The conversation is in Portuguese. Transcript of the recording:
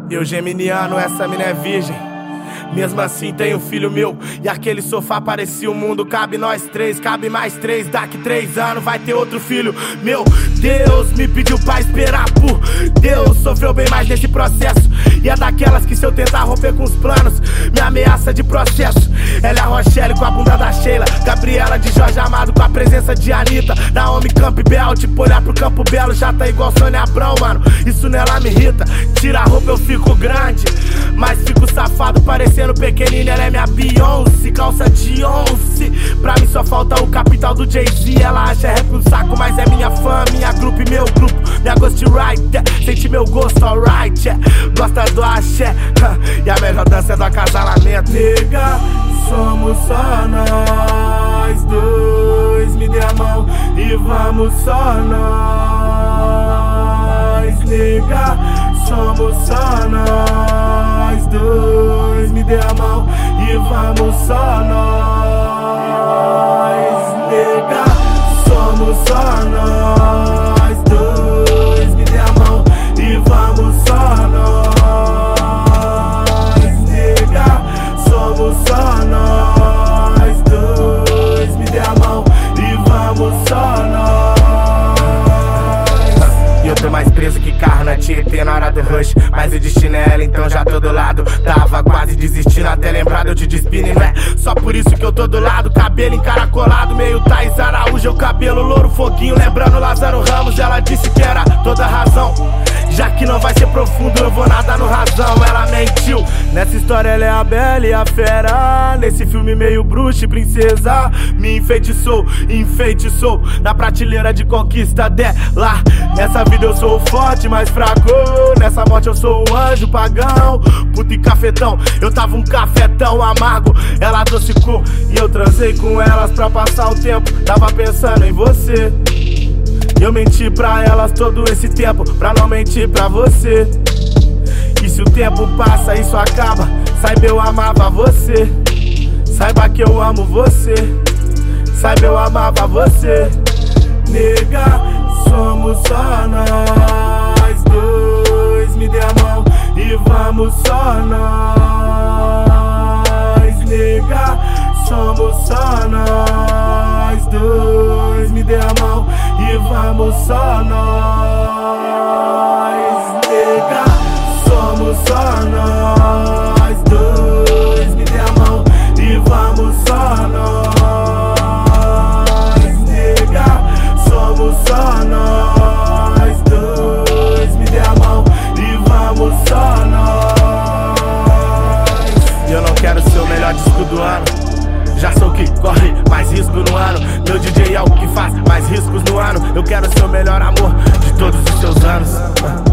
Eu geminiano, essa mina é virgem. Mesmo assim tenho filho meu. E aquele sofá parecia o mundo. Cabe nós três, cabe mais três. Daqui 3 anos vai ter outro filho. Meu Deus me pediu pra esperar. Por Deus, sofreu bem mais nesse processo. E é daquelas que se eu tentar romper com os planos, me ameaça de processo. Ela é a Rochelle com a bunda da Sheila, Gabriela de Jorge Amado com a presença de Anitta, Naomi Campbell, tipo olhar pro Campo Belo já tá igual Sônia Abrão, mano. Isso nela me irrita. Tira a roupa eu fico grande, mas fico safado parecendo pequenino. Ela é minha Beyoncé, calça de 11. Pra mim só falta o capital do Jay-Z. Ela acha rap um saco, mas é minha fã, minha grupo e meu grupo. Minha ghostwriter, sente meu gosto, alright, yeah. Gosta do axé, e a melhor dança é do acasalamento. Nega, somos só nós dois. Me dê a mão e vamos só nós. Nega, somos só nós dois. Me dê a mão e vamos só nós. Nega, somos só nós dois. Me dê a mão e vamos só nós. Nega, somos só nós dois. Me dê a mão e vamos só nós. E eu tô mais preso que carro na Tietê na hora do rush, mas o destino é ela, então já tô do lado. Tava quase desistindo até lembrar de eu te despine, não é só por isso que eu tô do lado. Cabelo encaracolado, meio Thaís Araújo, o cabelo louro, foguinho, lembrando Lázaro Ramos. Ela disse que era toda razão, já que não vai ser profundo, eu vou nadar no razão. Ela mentiu, nessa história ela é a bela e a fera. Nesse filme meio bruxa e princesa, me enfeitiçou, enfeitiçou na prateleira de conquista dela. Nessa vida eu sou forte, mas fraco. Nessa morte eu sou o anjo pagão, puto e cafetão. Eu tava um cafetão amargo, ela adocicou e eu transei com elas pra passar o tempo. Tava pensando em você, eu menti pra elas todo esse tempo, pra não mentir pra você. E se o tempo passa, isso acaba. Saiba, eu amava você. Saiba que eu amo você. Saiba, eu amava você. Nega, somos só nós dois. Me dê a mão e vamos só nós. Nega, somos só nós dois. Me dê a mão e vamos só nós. Nega, somos só nós dois. Me dê a mão e vamos só nós. Nega, somos só nós dois. Me dê a mão e vamos só nós. E eu não quero ser o melhor disco do ano, já sou o que corre mais risco no ano. Meu DJ é o que faz mais riscos no ano. Eu quero ser o melhor amor de todos os seus anos.